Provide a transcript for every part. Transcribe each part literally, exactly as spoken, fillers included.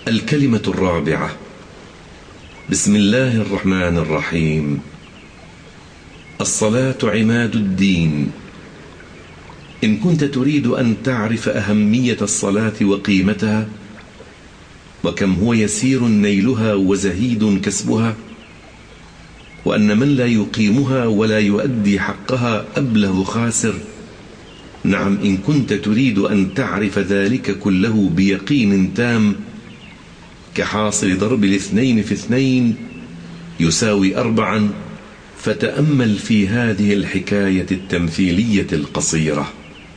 الكلمة الرابعة. بسم الله الرحمن الرحيم. الصلاة عماد الدين. إن كنت تريد أن تعرف أهمية الصلاة وقيمتها، وكم هو يسير نيلها وزهيد كسبها، وأن من لا يقيمها ولا يؤدي حقها أبله خاسر، نعم إن كنت تريد أن تعرف ذلك كله بيقين تام كحاصل ضرب الاثنين في اثنين يساوي أربعا، فتأمل في هذه الحكاية التمثيلية القصيرة.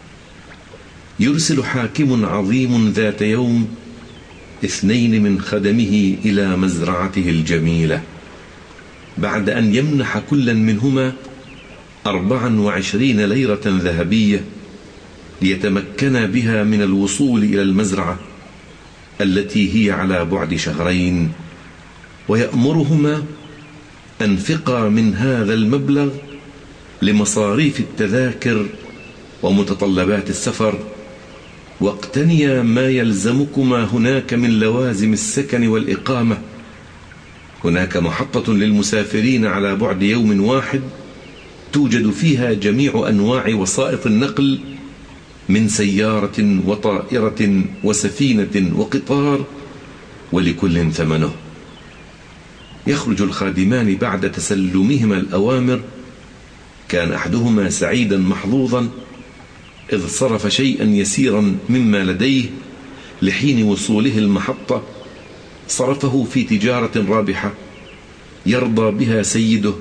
يرسل حاكم عظيم ذات يوم اثنين من خدمه إلى مزرعته الجميلة، بعد أن يمنح كلا منهما أربعا وعشرين ليرة ذهبية ليتمكن بها من الوصول إلى المزرعة التي هي على بعد شهرين، ويأمرهما أنفقا من هذا المبلغ لمصاريف التذاكر ومتطلبات السفر، واقتنيا ما يلزمكما هناك من لوازم السكن والإقامة. هناك محطة للمسافرين على بعد يوم واحد توجد فيها جميع أنواع وسائط النقل من سيارة وطائرة وسفينة وقطار، ولكل ثمنه. يخرج الخادمان بعد تسلمهما الأوامر. كان أحدهما سعيدا محظوظا إذ صرف شيئا يسيرا مما لديه لحين وصوله المحطة، صرفه في تجارة رابحة يرضى بها سيده،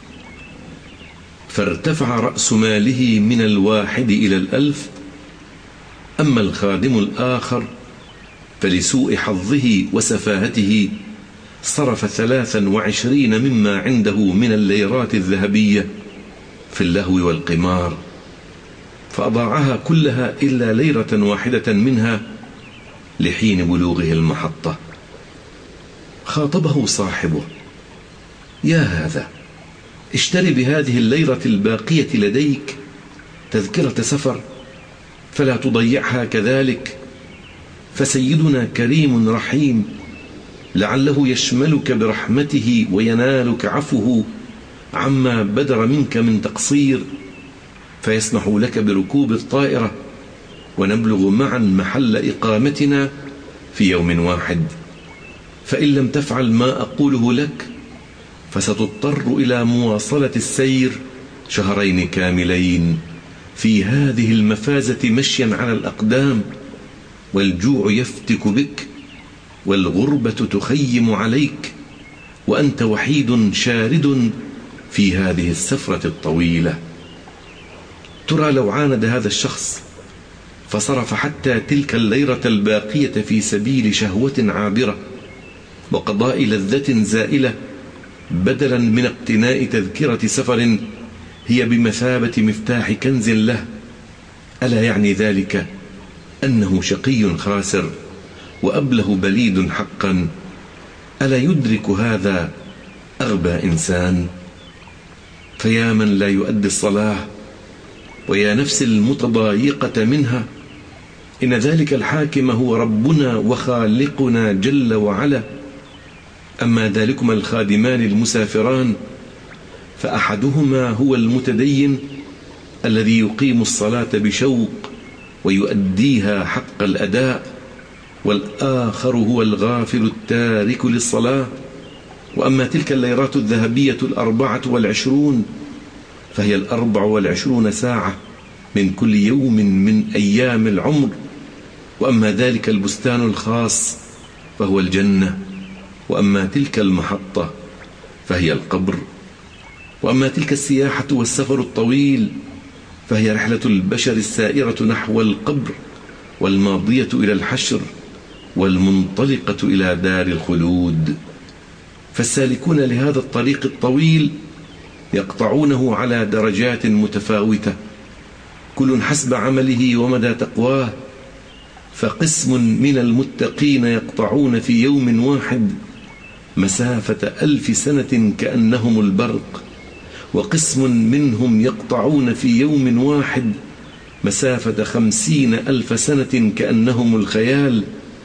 فارتفع رأس ماله من الواحد إلى الألف. أما الخادم الآخر فلسوء حظه وسفاهته صرف ثلاثا وعشرين مما عنده من الليرات الذهبية في اللهو والقمار، فأضاعها كلها إلا ليرة واحدة منها لحين بلوغه المحطة. خاطبه صاحبه: يا هذا، اشتري بهذه الليرة الباقية لديك تذكرة سفر، فلا تضيعها كذلك، فسيدنا كريم رحيم، لعله يشملك برحمته وينالك عفوه عما بدر منك من تقصير، فيسمح لك بركوب الطائرة ونبلغ معا محل إقامتنا في يوم واحد. فإن لم تفعل ما أقوله لك فستضطر إلى مواصلة السير شهرين كاملين في هذه المفازة مشيا على الأقدام، والجوع يفتك بك، والغربة تخيم عليك، وأنت وحيد شارد في هذه السفرة الطويلة. ترى لو عاند هذا الشخص فصرف حتى تلك الليرة الباقية في سبيل شهوة عابرة وقضاء لذة زائلة بدلا من اقتناء تذكرة سفر هي بمثابة مفتاح كنز له، ألا يعني ذلك أنه شقي خاسر وأبله بليد حقا؟ ألا يدرك هذا أغبى إنسان؟ فيا من لا يؤدي الصلاة، ويا نفس المتضايقة منها، إن ذلك الحاكم هو ربنا وخالقنا جل وعلا. أما ذلكما الخادمان المسافران فأحدهما هو المتدين الذي يقيم الصلاة بشوق ويؤديها حق الأداء، والآخر هو الغافل التارك للصلاة. وأما تلك الليرات الذهبية الأربعة والعشرون فهي الأربع والعشرون ساعة من كل يوم من أيام العمر. وأما ذلك البستان الخاص فهو الجنة، وأما تلك المحطة فهي القبر. وأما تلك السياحة والسفر الطويل فهي رحلة البشر السائرة نحو القبر، والماضية إلى الحشر، والمنطلقة إلى دار الخلود. فالسالكون لهذا الطريق الطويل يقطعونه على درجات متفاوتة، كل حسب عمله ومدى تقواه. فقسم من المتقين يقطعون في يوم واحد مسافة ألف سنة كأنهم البرق، وقسم منهم يقطعون في يوم واحد مسافة خمسين ألف سنة كأنهم الخيال،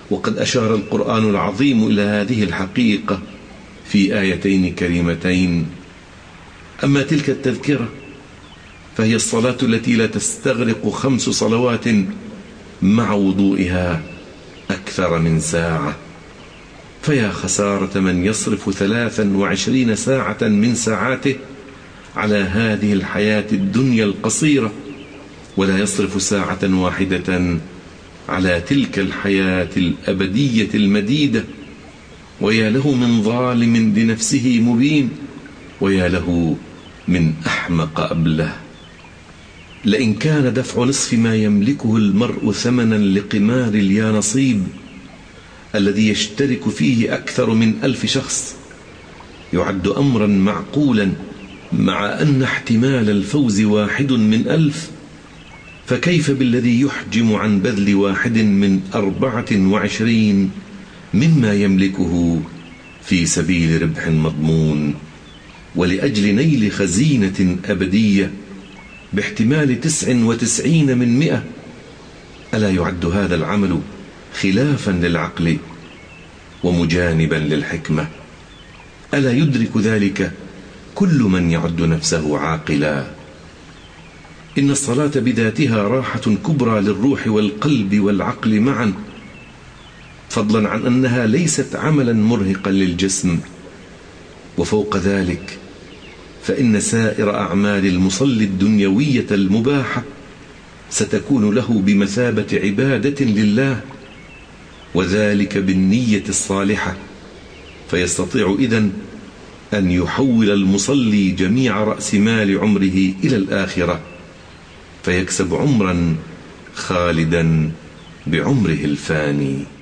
وقد أشار القرآن العظيم إلى هذه الحقيقة في آيتين كريمتين. أما تلك التذكرة فهي الصلاة التي لا تستغرق خمس صلوات مع وضوئها أكثر من ساعة، فيا خسارة من يصرف ثلاثا وعشرين ساعة من ساعاته على هذه الحياة الدنيا القصيرة، ولا يصرف ساعة واحدة على تلك الحياة الأبدية المديدة. ويا له من ظالم لنفسه مبين، ويا له من أحمق أبله. لئن كان دفع نصف ما يملكه المرء ثمنا لقمار اليانصيب الذي يشترك فيه أكثر من ألف شخص يعد أمرا معقولا، مع أن احتمال الفوز واحد من ألف، فكيف بالذي يحجم عن بذل واحد من أربعة وعشرين مما يملكه في سبيل ربح مضمون، ولأجل نيل خزينة أبدية باحتمال تسع وتسعين من مئة؟ ألا يعد هذا العمل خلافا للعقل ومجانبا للحكمة؟ ألا يدرك ذلك كل من يعد نفسه عاقلا؟ إن الصلاة بذاتها راحة كبرى للروح والقلب والعقل معا، فضلا عن أنها ليست عملا مرهقا للجسم. وفوق ذلك فإن سائر أعمال المصلي الدنيوية المباحة ستكون له بمثابة عبادة لله، وذلك بالنية الصالحة، فيستطيع إذن أن يحول المصلي جميع رأس مال عمره إلى الآخرة، فيكسب عمرا خالدا بعمره الفاني.